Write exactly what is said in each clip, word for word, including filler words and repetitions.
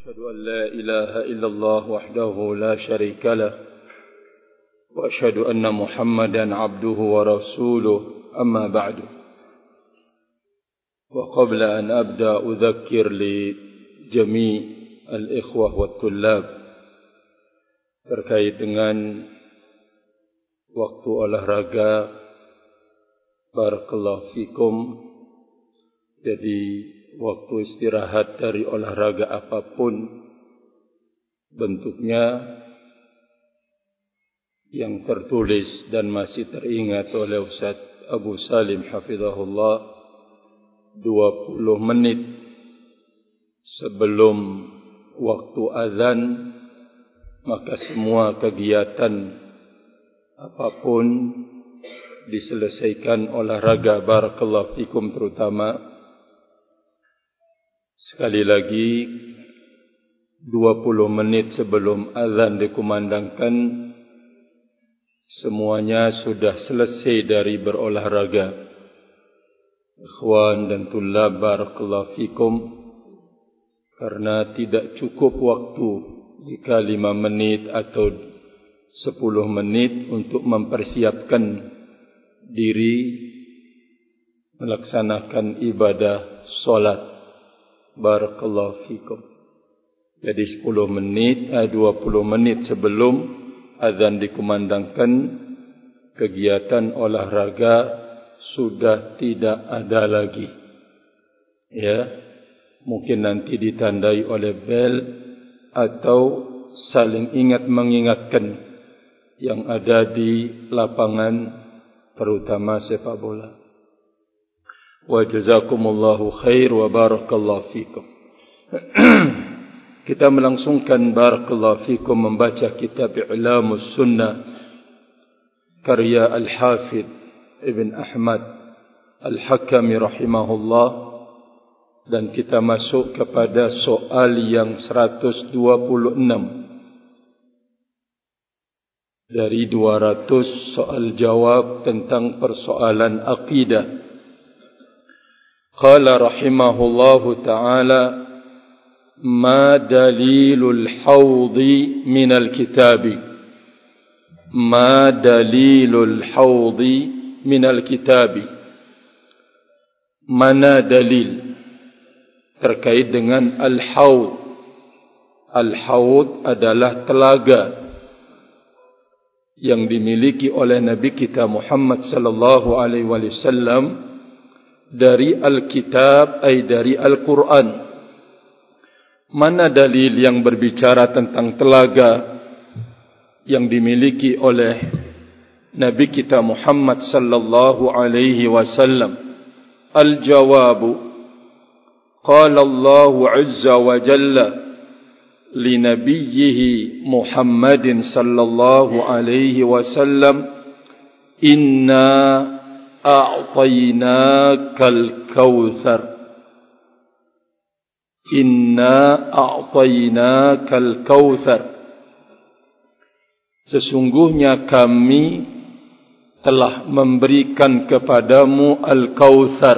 وأشهد أن لا إله إلا الله وحده لا شريك له وأشهد أن محمدا عبده ورسوله أما بعد وقبل أن أبدأ أذكر لجميع الإخوة والطلاب terkait dengan waktu olahraga. Barakallahu fikum. Jadi waktu istirahat dari olahraga apapun bentuknya yang tertulis dan masih teringat oleh Ustaz Abu Salim hafizahullah, dua puluh menit sebelum waktu azan, maka semua kegiatan apapun diselesaikan olahraga. Barakallahu fikum. Terutama sekali lagi dua puluh menit sebelum azan dikumandangkan, semuanya sudah selesai dari berolahraga. Ikhwan dan tullab, barakallahu fikum. Karena tidak cukup waktu jika lima menit atau sepuluh menit untuk mempersiapkan diri melaksanakan ibadah solat. Barakallahu fikum. Jadi sepuluh menit, eh, dua puluh menit sebelum azan dikumandangkan, kegiatan olahraga sudah tidak ada lagi. Ya, mungkin nanti ditandai oleh bel atau saling ingat mengingatkan yang ada di lapangan, terutama sepak bola. Wa jazakumullahu khair wa barakallahu fikum. Kita melangsungkan barakallahu fikum membaca kitab I'lamus Sunnah karya Al-Hafidh Ibn Ahmad Al-Hakami rahimahullah, dan kita masuk kepada soal yang seratus dua puluh enam dari dua ratus soal jawab tentang persoalan akidah. Qala rahimahullahu ta'ala, ma dalilul hawdi minal kitabi. Ma dalilul hawdi minal kitabi. Mana dalil terkait dengan al-hawd. Al-hawd adalah telaga yang dimiliki oleh Nabi kita Muhammad sallallahu alaihi wasallam dari Alkitab, ay dari Al-Quran. Mana dalil yang berbicara tentang telaga yang dimiliki oleh Nabi kita Muhammad sallallahu alaihi wasallam? Al-jawabu, qala Allah azza wa jalla li nabiyhi Muhammadin sallallahu alaihi wasallam, inna a'tainakal kautsar. Inna a'tainakal kautsar. Sesungguhnya kami telah memberikan kepadamu al-kautsar.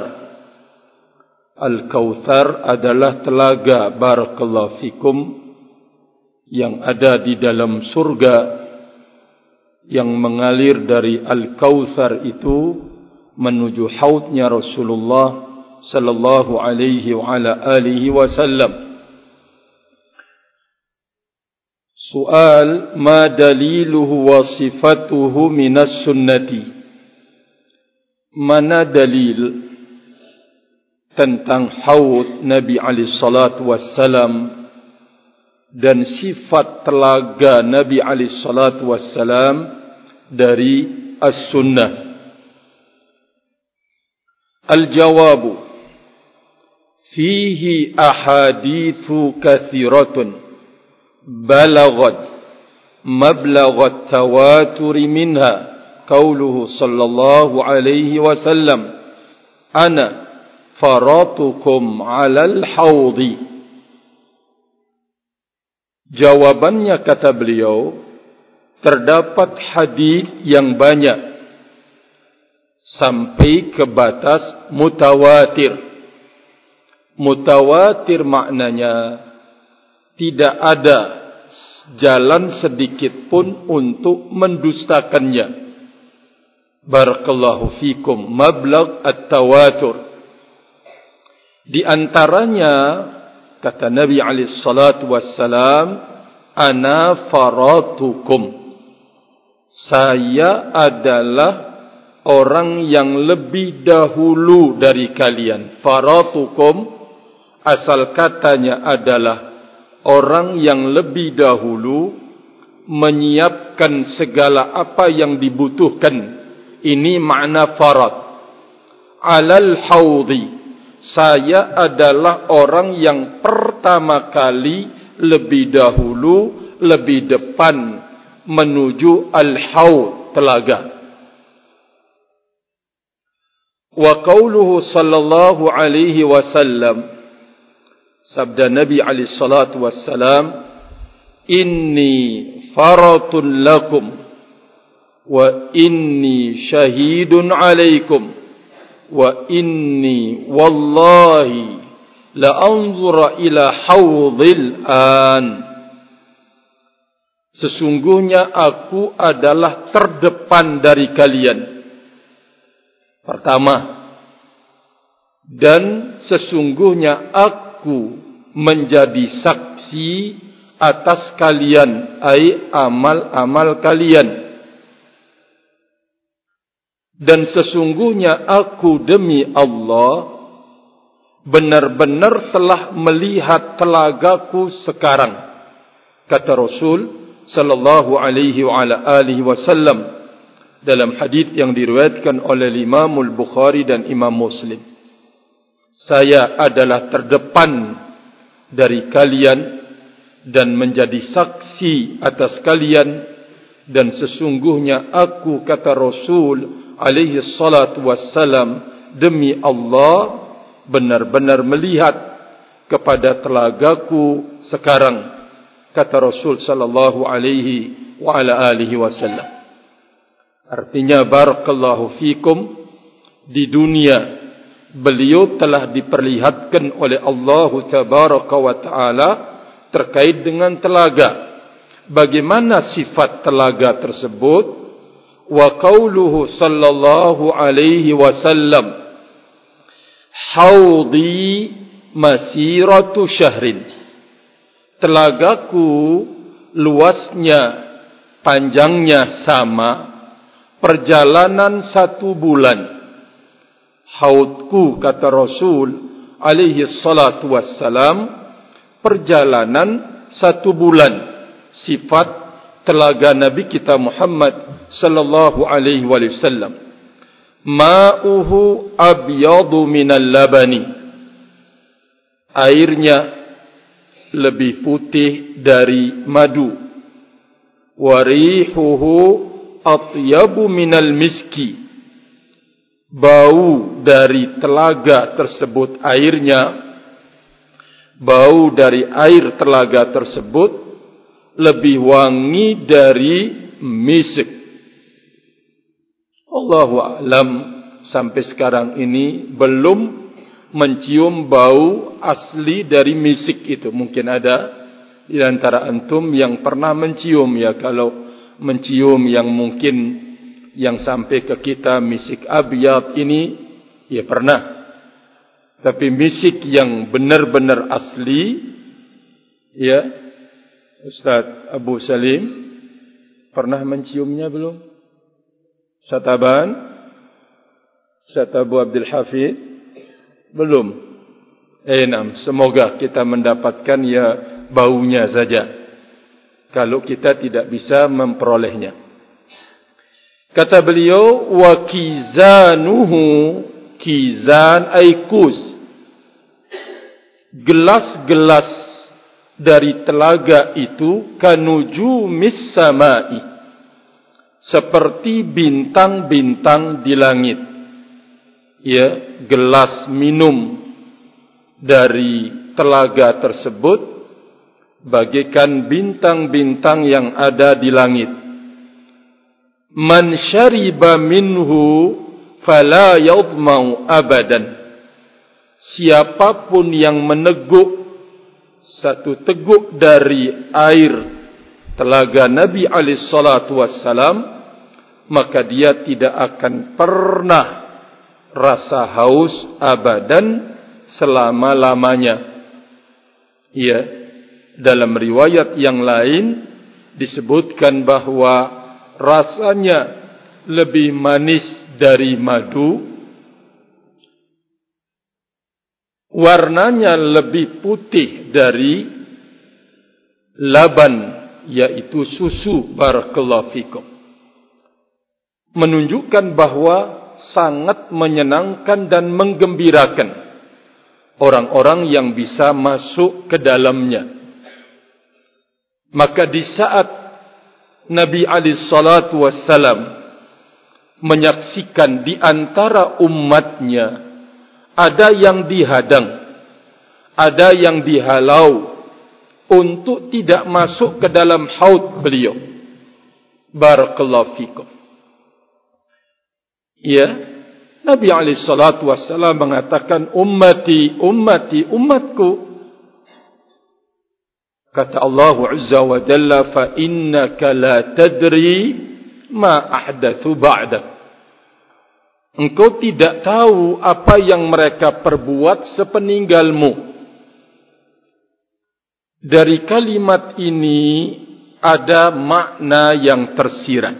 Al-kautsar adalah telaga, barakallahu fikum, yang ada di dalam surga, yang mengalir dari al-kautsar itu menuju haudnya Rasulullah sallallahu alaihi wa ala alihi wasallam. Soal, ma daliluhu wa sifatuhu minas sunnati. Mana dalil tentang haud Nabi alaihi salatu wassalam dan sifat telaga Nabi alaihi salatu wassalam dari as-sunnah? Al-jawabu, fihi ahadithu kathiratun balaghat mablaghat tawaturi minha qauluhu sallallahu alaihi wasallam, ana faratukum alal hawdi. Jawabannya, kata beliau, terdapat hadis yang banyak sampai ke batas mutawatir. Mutawatir maknanya tidak ada jalan sedikit pun untuk mendustakannya. Barakallahu fikum. Mablagh at-tawatur. Di antaranya kata Nabi alaihi salatu wassalam, ana faratukum. Saya adalah orang yang lebih dahulu dari kalian. Faratukum asal katanya adalah orang yang lebih dahulu menyiapkan segala apa yang dibutuhkan. Ini makna farat. Alal haudhi. Saya adalah orang yang pertama kali lebih dahulu, lebih depan menuju al-haud, telaga. Wa qauluhu sallallahu alaihi wasallam, sabda Nabi alaihi salatu wassalam, inni faratun lakum wa inni syahidun alaikum wa inni wallahi la anzura ila haudhil an. Sesungguhnya aku adalah terdepan dari kalian. Pertama, dan sesungguhnya aku menjadi saksi atas kalian, ai amal-amal kalian. Dan sesungguhnya aku demi Allah benar-benar telah melihat telagaku sekarang. Kata Rasul sallallahu alaihi wa ala alihi wasallam dalam hadis yang diriwayatkan oleh Imam Al-Bukhari dan Imam Muslim. Saya adalah terdepan dari kalian dan menjadi saksi atas kalian, dan sesungguhnya aku, kata Rasul alaihi salatu wassalam, demi Allah benar-benar melihat kepada telagaku sekarang. Kata Rasul sallallahu alaihi wa ala alihi wasallam. Artinya barakallahu fikum, di dunia beliau telah diperlihatkan oleh Allah tabaraka wa taala terkait dengan telaga. Bagaimana sifat telaga tersebut? Wa qauluhu sallallahu alaihi wasallam, haudi masiratu syahrin. Telagaku luasnya, panjangnya sama, perjalanan satu bulan. Haudku, kata Rasul alaihi salatu wassalam, perjalanan satu bulan. Sifat telaga Nabi kita Muhammad sallallahu alaihi wasallam. Ma'uhu abyadu minal labani. Airnya lebih putih dari madu. Warihuhu atyabu minal miski. Bau dari telaga tersebut, airnya, bau dari air telaga tersebut lebih wangi dari misik. Allahu a'lam, sampai sekarang ini belum mencium bau asli dari misik itu. Mungkin ada di antara antum yang pernah mencium, ya. Kalau mencium yang mungkin yang sampai ke kita misik abyad ini, ya pernah. Tapi misik yang benar-benar asli, ya, Ustaz Abu Salim pernah menciumnya belum? Ustaz Aban, Ustaz Abu Abdul Hafid belum. Eh, nam, semoga kita mendapatkan ya baunya saja, kalau kita tidak bisa memperolehnya. Kata beliau, wa kizanuhu, kizan ay kuz, gelas-gelas dari telaga itu kanujumis samai, seperti bintang-bintang di langit. Ya, gelas minum dari telaga tersebut bagaikan bintang-bintang yang ada di langit. Man syariba minhu fala yadmau abadan. Siapapun yang meneguk satu teguk dari air telaga Nabi alaihi salatu wassalam, maka dia tidak akan pernah rasa haus abadan selama-lamanya. Ya, dalam riwayat yang lain disebutkan bahwa rasanya lebih manis dari madu, warnanya lebih putih dari laban, yaitu susu. Barakallahu fikum. Menunjukkan bahwa sangat menyenangkan dan menggembirakan orang-orang yang bisa masuk ke dalamnya. Maka di saat Nabi alaihi salatu wassalam menyaksikan di antara umatnya ada yang dihadang, ada yang dihalau untuk tidak masuk ke dalam haud beliau. Barakallahu fikum. Ya, Nabi alaihi salatu wassalam mengatakan, ummati, ummati, umatku. Kata Allah Azza wa Jalla, fa innaka la tadri ma ahdathu ba'dak. Engkau tidak tahu apa yang mereka perbuat sepeninggalmu. Dari kalimat ini ada makna yang tersirat,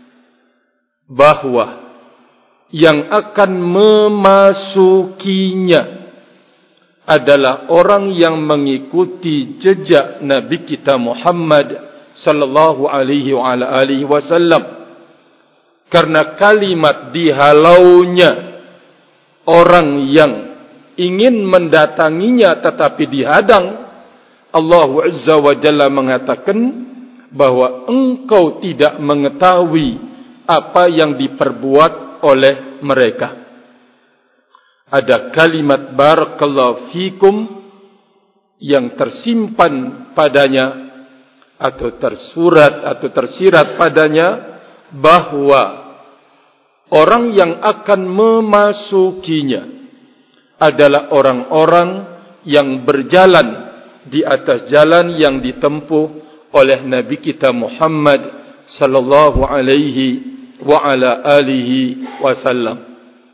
bahwa yang akan memasukinya adalah orang yang mengikuti jejak Nabi kita Muhammad sallallahu alaihi wa ala alihi wasallam. Karena kalimat dihalaunya orang yang ingin mendatanginya tetapi dihadang, Allah Azza wa Jalla mengatakan bahwa engkau tidak mengetahui apa yang diperbuat oleh mereka. Ada kalimat barakallahu fikum yang tersimpan padanya atau tersurat atau tersirat padanya, bahwa orang yang akan memasukinya adalah orang-orang yang berjalan di atas jalan yang ditempuh oleh Nabi kita Muhammad sallallahu alaihi wa ala alihi wasallam.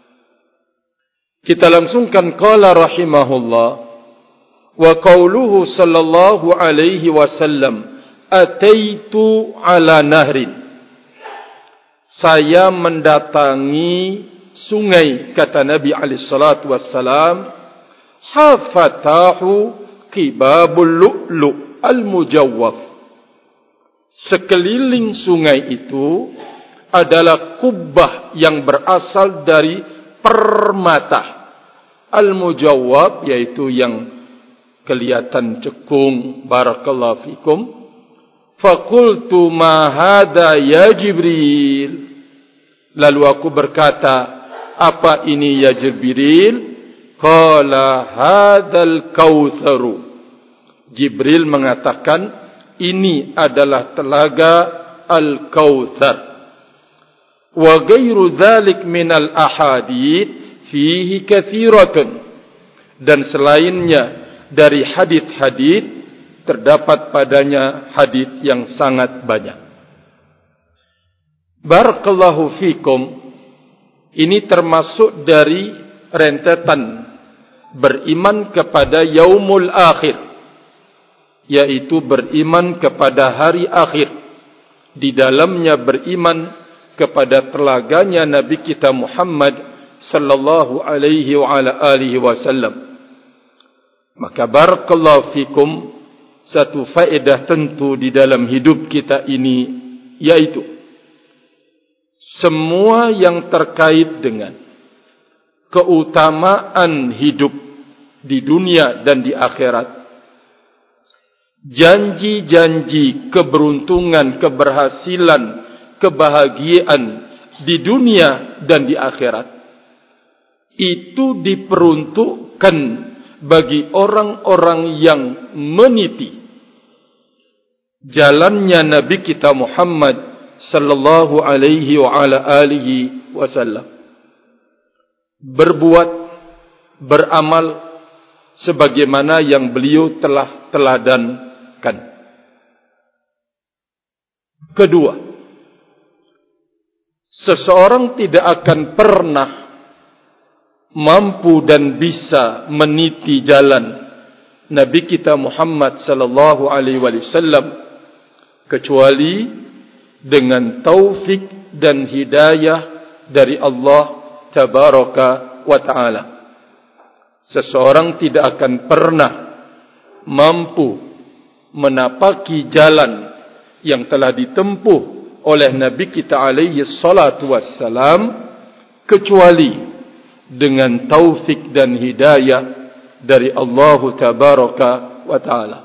Kita langsungkan qala rahimahullah, wa qauluhu sallallahu alaihi wasallam, ataitu ala nahrin. Saya mendatangi sungai, kata Nabi alaihi salatu wassalam, hafatahu qibabul lu'lu' al-mujawwaf. Sekeliling sungai itu adalah kubah yang berasal dari permata al-mujawwab, yaitu yang kelihatan cekung. Barakallahu fikum. Faqultu ma hada ya Jibril. Lalu aku berkata, apa ini ya Jibril? Qala hadal kautsaru. Jibril mengatakan, ini adalah telaga al-kautsar. Wa ghairu dzalik minal ahadits fihi katsiratun. Dan selainnya dari hadits-hadits, terdapat padanya hadits yang sangat banyak. Barakallahu fikum. Ini termasuk dari rentetan beriman kepada yaumul akhir, yaitu beriman kepada hari akhir. Di dalamnya beriman kepada telaganya Nabi kita Muhammad sallallahu alaihi wa ala alihi wasallam. Maka barakallahu fikum, satu faedah tentu di dalam hidup kita ini, yaitu semua yang terkait dengan keutamaan hidup di dunia dan di akhirat, janji-janji keberuntungan, keberhasilan, kebahagiaan di dunia dan di akhirat, itu diperuntukkan bagi orang-orang yang meniti jalannya Nabi kita Muhammad sallallahu alaihi wa ala alihi wasallam. Berbuat, beramal sebagaimana yang beliau telah teladankan. Kedua, seseorang tidak akan pernah mampu dan bisa meniti jalan Nabi kita Muhammad sallallahu alaihi wasallam kecuali dengan taufik dan hidayah dari Allah tabaraka wa taala. Seseorang tidak akan pernah mampu menapaki jalan yang telah ditempuh oleh Nabi kita alaihi salatu wassalam kecuali dengan taufik dan hidayah dari Allah tabaraka wa taala.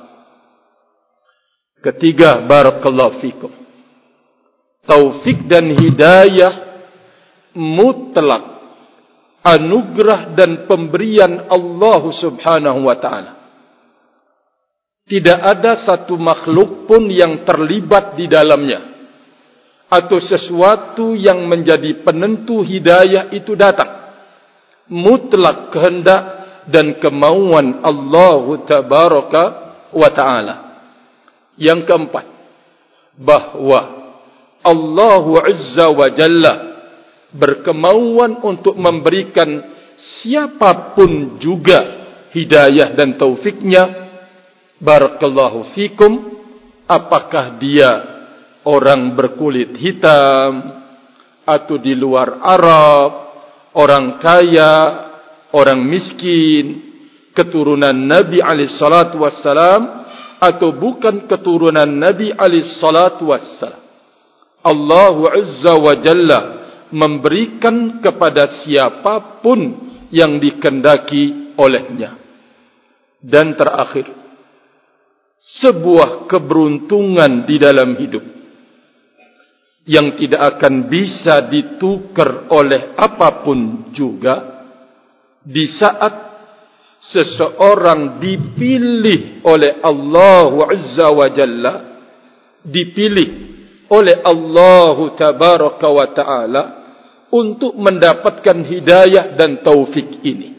Ketiga, barakallahu fikum, taufik dan hidayah mutlak, anugerah dan pemberian Allah subhanahu wa ta'ala. Tidak ada satu makhluk pun yang terlibat di dalamnya, atau sesuatu yang menjadi penentu hidayah itu datang. Mutlak kehendak dan kemauan Allah tabaraka wa ta'ala. Yang keempat, bahwa Allah azza wa jalla berkemauan untuk memberikan siapapun juga hidayah dan taufiknya. Barakallahu fikum, apakah dia orang berkulit hitam atau di luar Arab, orang kaya, orang miskin, keturunan Nabi alaihi salatu wassalam atau bukan keturunan Nabi alaihi salatu wassalam, Allah azza wa jalla memberikan kepada siapapun yang dikehendaki olehnya. Dan terakhir, sebuah keberuntungan di dalam hidup yang tidak akan bisa ditukar oleh apapun juga di saat seseorang dipilih oleh Allah azza wa jalla, dipilih oleh Allah tabaraka wa ta'ala untuk mendapatkan hidayah dan taufik ini.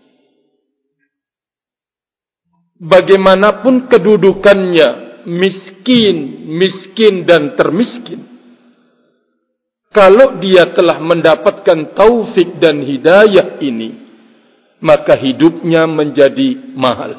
Bagaimanapun kedudukannya, miskin, miskin dan termiskin, kalau dia telah mendapatkan taufik dan hidayah ini, maka hidupnya menjadi mahal.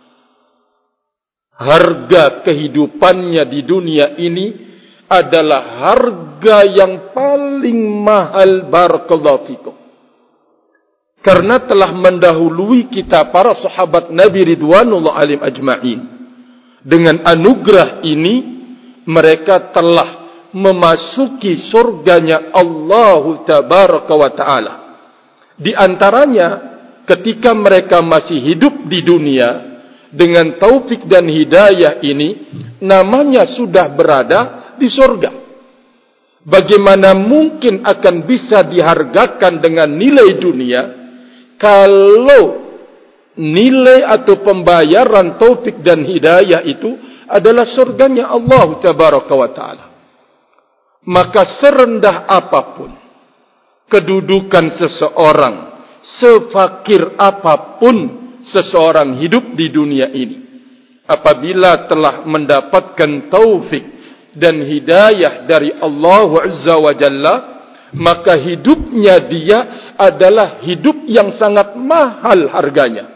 Harga kehidupannya di dunia ini adalah harga yang paling mahal, barakallahu fikum. Karena telah mendahului kita para sahabat Nabi ridwanullah alaihim ajma'in. Dengan anugerah ini, mereka telah memasuki surganya Allah tabaraka wa ta'ala. Di antaranya, ketika mereka masih hidup di dunia, dengan taufik dan hidayah ini, namanya sudah berada di surga. Bagaimana mungkin akan bisa dihargakan dengan nilai dunia, kalau nilai atau pembayaran taufik dan hidayah itu adalah surganya Allah tabaraka wa ta'ala. Maka serendah apapun kedudukan seseorang, sefakir apapun seseorang hidup di dunia ini, apabila telah mendapatkan taufik dan hidayah dari Allah azza wa jalla, maka hidupnya dia adalah hidup yang sangat mahal harganya,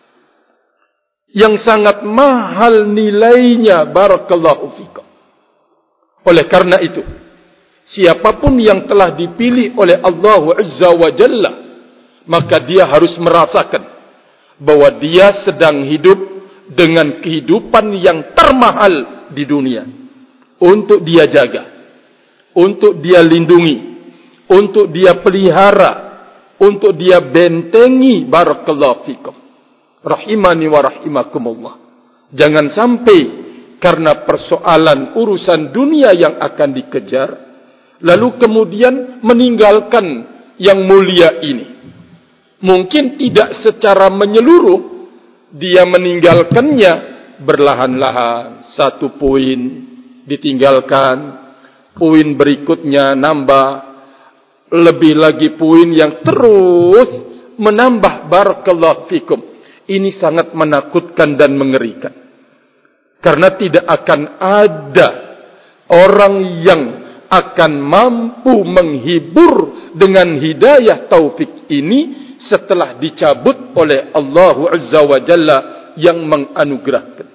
yang sangat mahal nilainya, barakallahu fikum. Oleh karena itu, siapapun yang telah dipilih oleh Allah azza wa jalla, maka dia harus merasakan bahwa dia sedang hidup dengan kehidupan yang termahal di dunia, untuk dia jaga, untuk dia lindungi, untuk dia pelihara, untuk dia bentengi, barakallahu fikum. Rahimani wa rahimakumullah. Jangan sampai karena persoalan urusan dunia yang akan dikejar, lalu kemudian meninggalkan yang mulia ini. Mungkin tidak secara menyeluruh dia meninggalkannya, berlahan-lahan, satu poin ditinggalkan, poin berikutnya nambah, lebih lagi poin yang terus menambah, barakallahu fikum. Ini sangat menakutkan dan mengerikan. Karena tidak akan ada orang yang akan mampu menghibur dengan hidayah taufik ini setelah dicabut oleh Allah Azza wa Jalla yang menganugerahkan.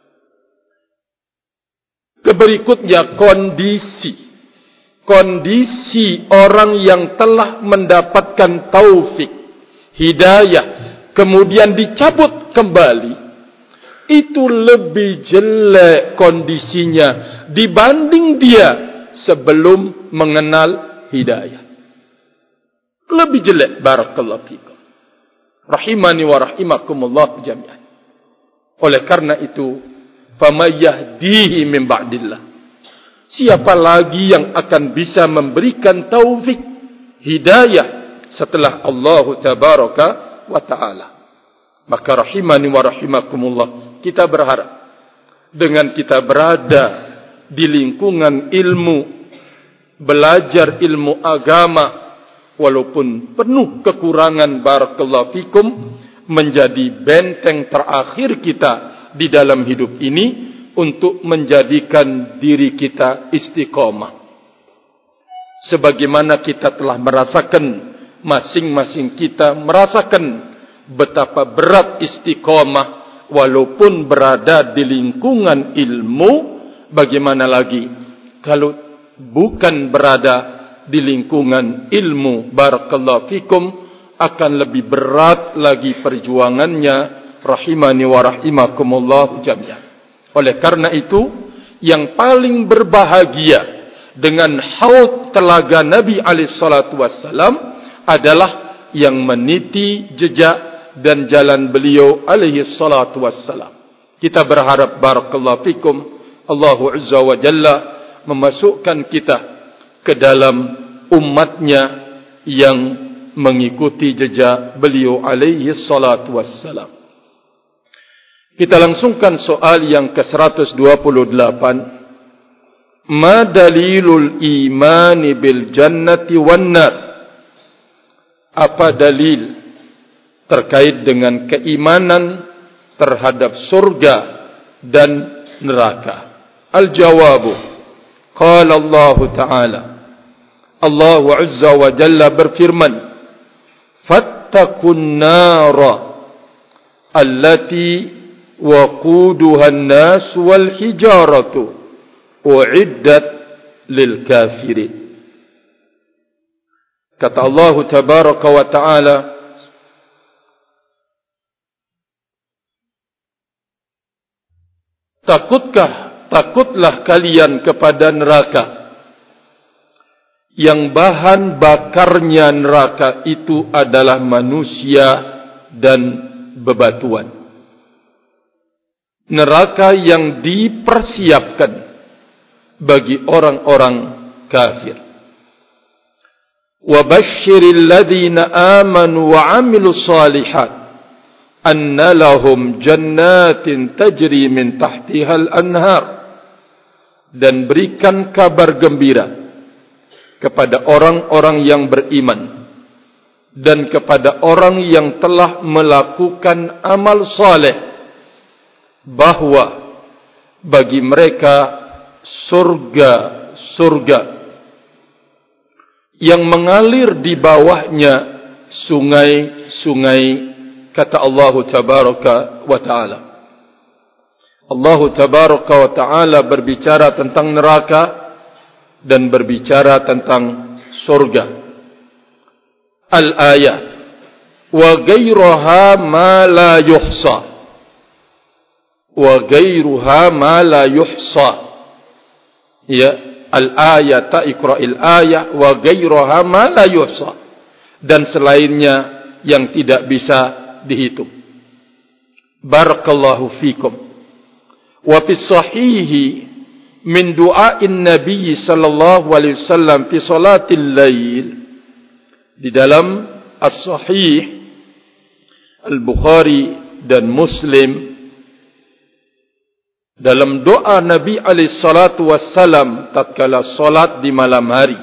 Keberikutnya kondisi. Kondisi orang yang telah mendapatkan taufik, hidayah, kemudian dicabut kembali, itu lebih jelek kondisinya dibanding dia sebelum mengenal hidayah. Lebih jelek, barakallahu fikum. Rahimani wa rahimakumullah jami'an. Oleh karena itu, faman yahdihi min ba'dillah. Siapa lagi yang akan bisa memberikan taufik, hidayah setelah Allah tabaraka wa ta'ala. Maka rahimani wa rahimakumullah, kita berharap dengan kita berada di lingkungan ilmu, belajar ilmu agama, walaupun penuh kekurangan, barakallahu fikum, menjadi benteng terakhir kita di dalam hidup ini untuk menjadikan diri kita istiqamah. Sebagaimana kita telah merasakan, masing-masing kita merasakan betapa berat istiqamah walaupun berada di lingkungan ilmu, bagaimana lagi kalau bukan berada di lingkungan ilmu, barakallahu fikum, akan lebih berat lagi perjuangannya, rahimani wa rahimakumullah jami'an. Oleh karena itu, yang paling berbahagia dengan haud telaga Nabi alaihi salatu wassalam adalah yang meniti jejak dan jalan beliau alaihi salatu wassalam. Kita berharap, barakallahu fikum, Allah Azza wa Jalla memasukkan kita ke dalam umatnya yang mengikuti jejak beliau alaihi salatu wassalam. Kita langsungkan soal yang ke seratus dua puluh delapan. Ma dalilul imani bil jannati wan nar? Apa dalil terkait dengan keimanan terhadap surga dan neraka? Al-jawabu, qala Allah Ta'ala, Allah Azza wa Jalla berfirman, fattaqun nara allati waquduha an-nas wal hijaratu uiddat lil kafirin. Kata Allah tabaraka wa taala, takutkah takutlah kalian kepada neraka yang bahan bakarnya neraka itu adalah manusia dan bebatuan. Neraka yang dipersiapkan bagi orang-orang kafir. Wa basyiril ladzina amanu wa 'amilus shalihat anna lahum jannatin tajri min tahtihal anhar. Dan berikan kabar gembira kepada orang-orang yang beriman dan kepada orang yang telah melakukan amal saleh, bahwa bagi mereka surga-surga yang mengalir di bawahnya sungai-sungai, kata Allah tabaraka wa ta'ala. Allah tabaraka wa ta'ala berbicara tentang neraka dan berbicara tentang surga. Al-ayat wa ghayruha ma la yuhsa wa ghayruha ma la yuhsa. Ya, al-ayat, iqra'il ayat wa ghayruha ma la yuhsa, dan selainnya yang tidak bisa dihitung. Barakallahu fikum. Wa fi sahihi min du'ain Nabi sallallahu alaihi wasallam fi salatil lail, di dalam as-sahih Al-Bukhari dan Muslim, dalam doa Nabi alaihi salatu wassalam tatkala salat di malam hari,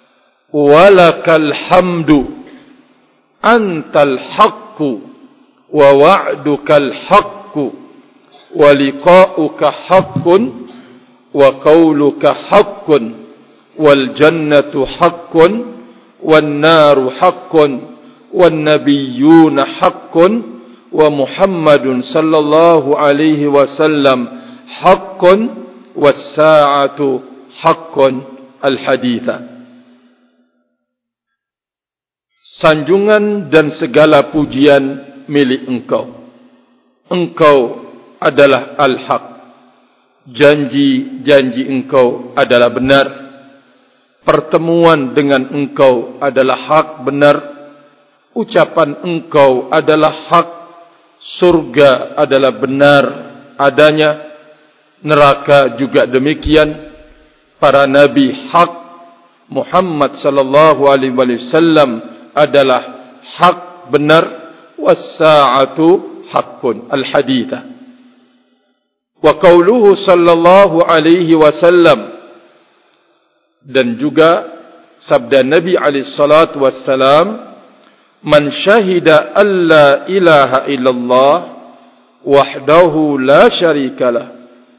walakal hamdu antal haqqu wa wa'dukal haqqu wa liqa'uka haqqun wa qawluka haqqun wal jannatu haqqun wan naru haqqun wan nabiyyuna haqqun wa Muhammadun sallallahu alaihi wasallam haqqun was sa'atu haqqun. Al-haditha. Sanjungan dan segala pujian milik Engkau. Engkau adalah al-haq. Janji-janji Engkau adalah benar. Pertemuan dengan Engkau adalah hak benar. Ucapan Engkau adalah hak. Surga adalah benar adanya. Neraka juga demikian. Para nabi hak. Muhammad sallallahu alaihi wasallam adalah hak benar. Was-sa'atu haqqun. Al-haditha. Wa qauluhu sallallahu alaihi wasallam, dan juga sabda Nabi alaihi salatu wassalam, man syahida alla ilaha illallah wahdahu la syarikalah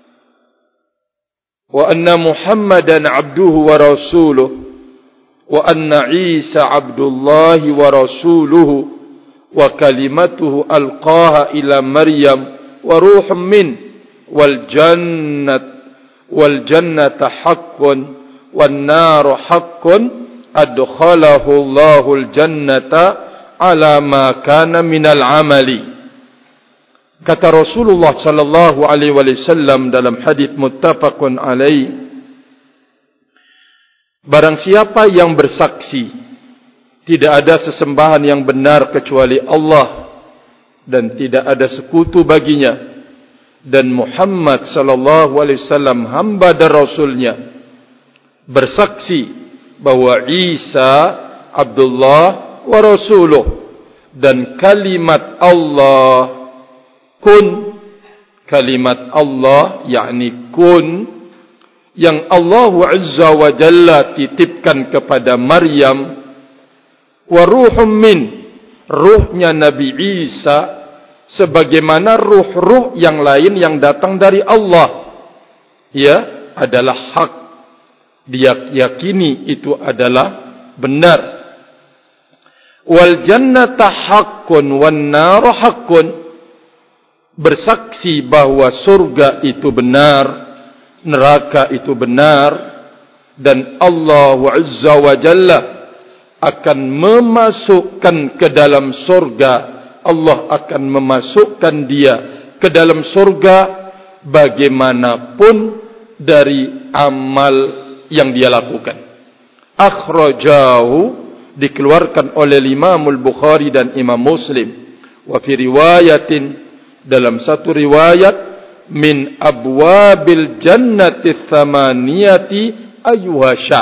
wa anna Muhammadan abduhu wa rasuluhu wa anna Isa abdullahi wa rasuluhu wa kalimatuhu alqaha ila Maryam wa ruhum min wal jannat wal jannata haqqun wan naru haqqun adkhalahu Allahul jannata ala ma kana minal amali. Kata Rasulullah sallallahu alaihi wasallam dalam hadis muttafaqun alaih, barang siapa yang bersaksi tidak ada sesembahan yang benar kecuali Allah dan tidak ada sekutu baginya, dan Muhammad sallallahu alaihi wasallam hamba dan rasulnya, bersaksi bahwa Isa Abdullah wa rasuluh, dan kalimat Allah kun, kalimat Allah yakni kun, yang Allah Azza wa Jalla titipkan kepada Maryam, wa ruhum min, ruhnya Nabi Isa, sebagaimana ruh-ruh yang lain yang datang dari Allah, ya, adalah hak. Dia yakini itu adalah benar. Wal jannata haqqun wan naru haqqun, bersaksi bahwa surga itu benar, neraka itu benar, dan Allah Azza wa Jalla akan memasukkan ke dalam surga, Allah akan memasukkan dia ke dalam surga bagaimanapun dari amal yang dia lakukan. Akhrajahu, dikeluarkan oleh Imam Al-Bukhari dan Imam Muslim. Wa fi riwayatin, dalam satu riwayat, min abwabil jannati thamaniyati ayyuhasya,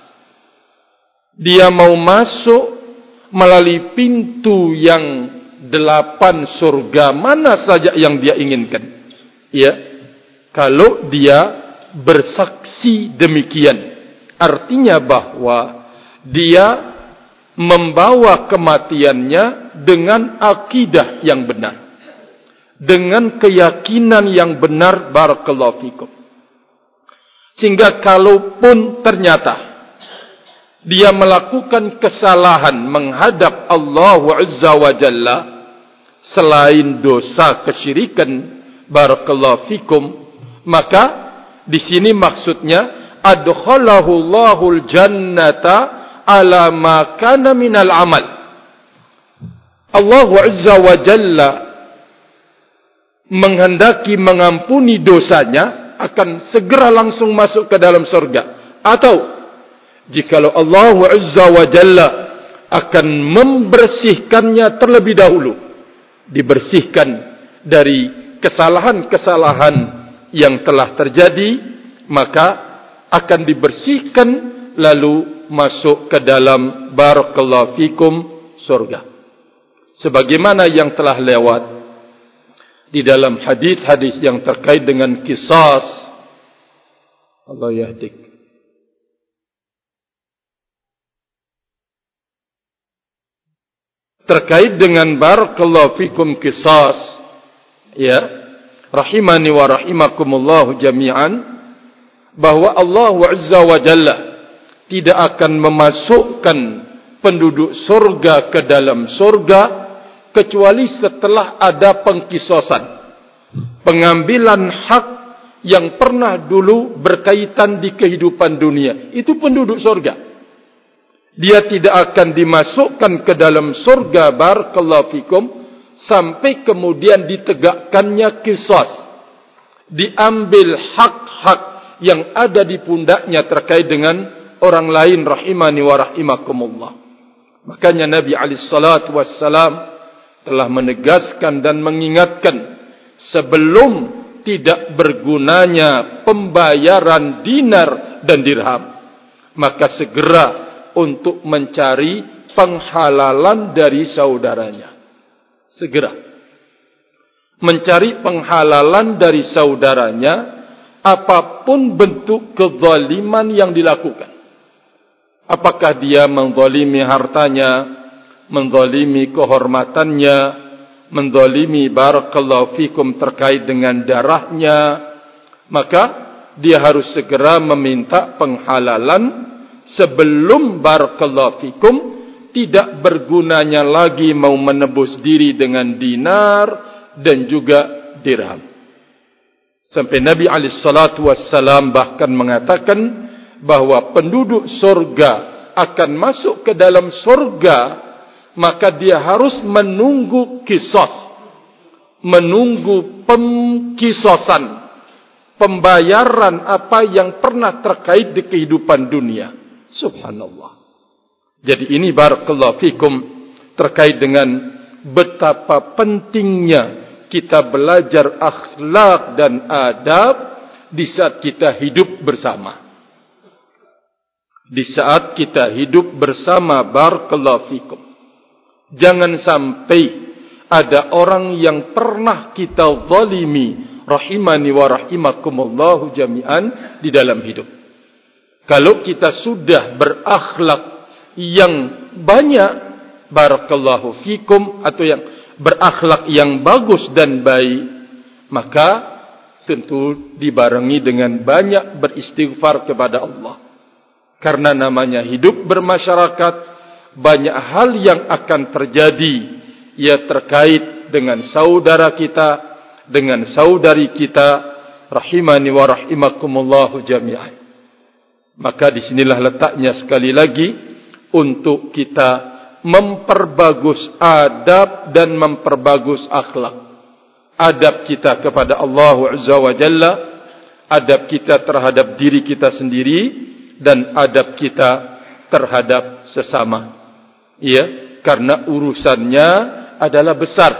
dia mau masuk melalui pintu yang delapan surga mana saja yang dia inginkan, ya, kalau dia bersaksi demikian. Artinya bahwa dia membawa kematiannya dengan akidah yang benar, dengan keyakinan yang benar. Barakallahu fikum. Sehingga kalaupun ternyata dia melakukan kesalahan menghadap Allah Azza wa Jalla selain dosa kesyirikan, barakallahu fikum, maka di sini maksudnya adkhalahu Allahul jannata ala ma kana minal amal. Allah Azza wa Jalla menghendaki mengampuni dosanya, akan segera langsung masuk ke dalam surga. Atau jikalau Allah Azza wa Jalla akan membersihkannya terlebih dahulu, dibersihkan dari kesalahan-kesalahan yang telah terjadi, maka akan dibersihkan lalu masuk ke dalam, barakallahu fikum, surga. Sebagaimana yang telah lewat di dalam hadis-hadis yang terkait dengan qisas. Allah yahdik. terkait dengan barakallahu fikum qisas, ya, rahimani wa rahimakumullah jami'an, bahwa Allah Azza wa Jalla tidak akan memasukkan penduduk surga ke dalam surga kecuali setelah ada pengkisosan, pengambilan hak yang pernah dulu berkaitan di kehidupan dunia. Itu penduduk surga. Dia tidak akan dimasukkan ke dalam surga barakallahu fikum sampai kemudian ditegakkannya qisas, diambil hak-hak yang ada di pundaknya terkait dengan orang lain, rahimani wa rahimakumullah. Makanya Nabi alaihi salatu wassalam telah menegaskan dan mengingatkan, sebelum tidak bergunanya pembayaran dinar dan dirham, maka segera untuk mencari penghalalan dari saudaranya. Segera mencari penghalalan dari saudaranya, apapun bentuk kezaliman yang dilakukan. Apakah dia menzalimi hartanya, menzalimi kehormatannya, menzalimi barakallahu fikum terkait dengan darahnya, maka dia harus segera meminta penghalalan sebelum barakallahu fikum tidak bergunanya lagi mau menebus diri dengan dinar dan juga dirham. Sampai Nabi alaihi salatu wassalam bahkan mengatakan bahwa penduduk surga akan masuk ke dalam surga, maka dia harus menunggu qisas, menunggu pengkisasan, pembayaran apa yang pernah terkait di kehidupan dunia. Subhanallah. Jadi ini barakallahu fikum terkait dengan betapa pentingnya kita belajar akhlak dan adab di saat kita hidup bersama. Di saat kita hidup bersama barakallahu fikum. Jangan sampai ada orang yang pernah kita zalimi, rahimani wa rahimakumullahu jami'an, di dalam hidup. Kalau kita sudah berakhlak yang banyak barakallahu fikum, atau yang berakhlak yang bagus dan baik, maka tentu dibarengi dengan banyak beristighfar kepada Allah. Karena namanya hidup bermasyarakat, banyak hal yang akan terjadi, ya, terkait dengan saudara kita, dengan saudari kita, rahimani wa rahimakumullahu jami'an. Maka disinilah letaknya sekali lagi untuk kita memperbagus adab dan memperbagus akhlak. Adab kita kepada Allah Azza wa Jalla, adab kita terhadap diri kita sendiri, dan adab kita terhadap sesama. Ya, karena urusannya adalah besar.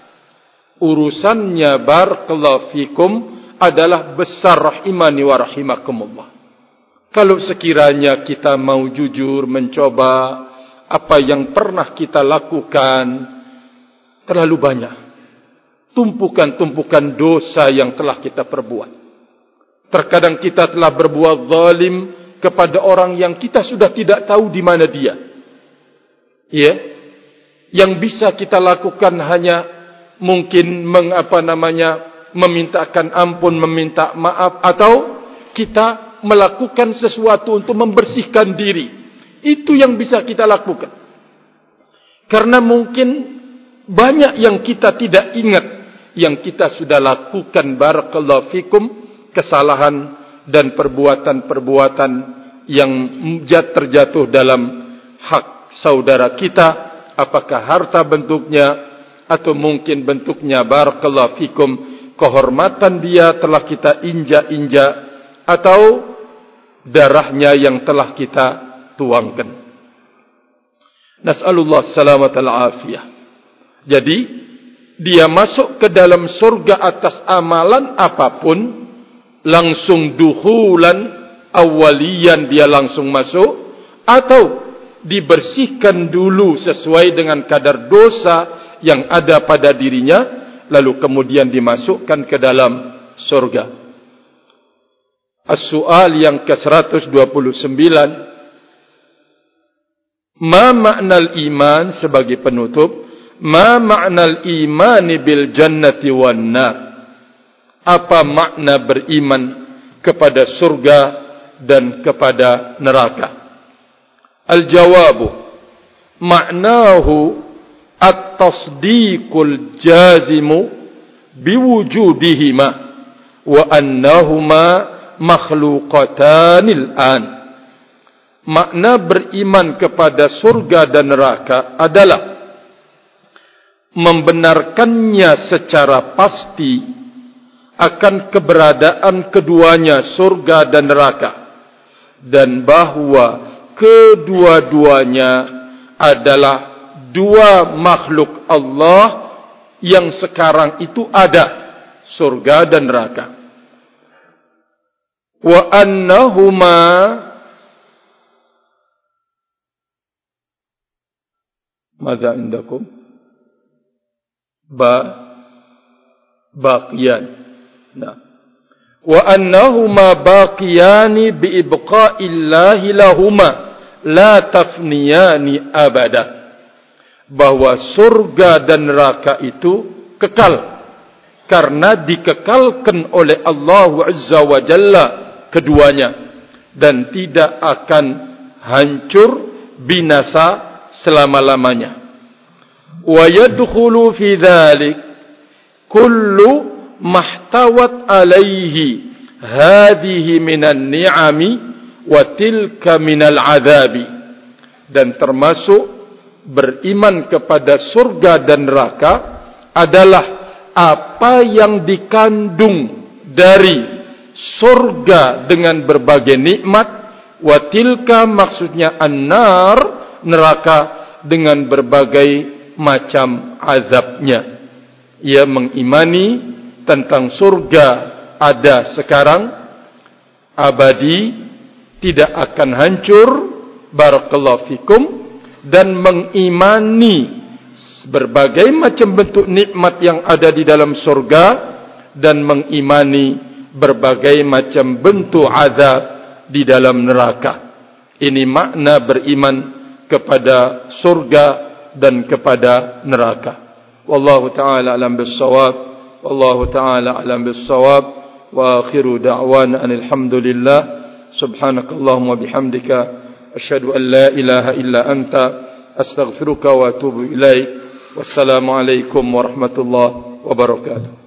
Urusannya barakallahu fikum adalah besar, rahimani wa rahimakumullah. Kalau sekiranya kita mau jujur mencoba apa yang pernah kita lakukan, terlalu banyak tumpukan-tumpukan dosa yang telah kita perbuat. Terkadang kita telah berbuat zalim kepada orang yang kita sudah tidak tahu di mana dia. Ya, yang bisa kita lakukan hanya mungkin mengapa namanya memintakan ampun, meminta maaf, atau kita melakukan sesuatu untuk membersihkan diri. Itu yang bisa kita lakukan. Karena mungkin banyak yang kita tidak ingat yang kita sudah lakukan barakallahu fikum, kesalahan dan perbuatan-perbuatan yang terjatuh dalam hak saudara kita, apakah harta bentuknya atau mungkin bentuknya barakallahu fikum kehormatan dia telah kita injak-injak, atau darahnya yang telah kita tuangkan. Nas'alullah salamat al-afiyah. Jadi dia masuk ke dalam surga atas amalan apapun, langsung duhulan awalian dia langsung masuk, atau dibersihkan dulu sesuai dengan kadar dosa yang ada pada dirinya, lalu kemudian dimasukkan ke dalam surga. As-soal yang ke seratus dua puluh sembilan, Ma ma'nal iman sebagai penutup. Ma ma'nal imani bil jannati wan nar. Apa makna beriman kepada surga dan kepada neraka? Al-jawabu, ma'nahu at-tasdiqul jazimu biwujudihima wa annahuma makhluqatanil an. Makna beriman kepada surga dan neraka adalah membenarkannya secara pasti akan keberadaan keduanya, surga dan neraka, dan bahwa kedua-duanya adalah dua makhluk Allah yang sekarang itu ada, surga dan neraka. Wa annahuma madza indakum ba baqiyan. Nah, wa annahuma baqiyani bi ibqa'illahi lahuma la tafniyani abada. Bahwa surga dan neraka itu kekal karena dikekalkan oleh Allah Azza wa Jalla keduanya, dan tidak akan hancur binasa selama-lamanya. Wa yadkhulu fi dzalik kullu mahtawat alaihi hadhihi minan ni'ami wa tilka minal adzabi. Dan termasuk beriman kepada surga dan neraka adalah apa yang dikandung dari surga dengan berbagai nikmat, wa tilka maksudnya an-nar, neraka dengan berbagai macam azabnya. Ia mengimani tentang surga ada sekarang, abadi, tidak akan hancur, barakallahu fikum, dan mengimani berbagai macam bentuk nikmat yang ada di dalam surga, dan mengimani berbagai macam bentuk azab di dalam neraka. Ini makna beriman kepada surga dan kepada neraka. Wallahu ta'ala alam bis-shawab. Wallahu ta'ala alam bis-shawab. Wa akhiru da'wana alhamdulillah. Subhanakallahumma bihamdika asyhadu an la ilaha illa anta astaghfiruka wa atubu ilaik. Wassalamu alaikum warahmatullahi wabarakatuh.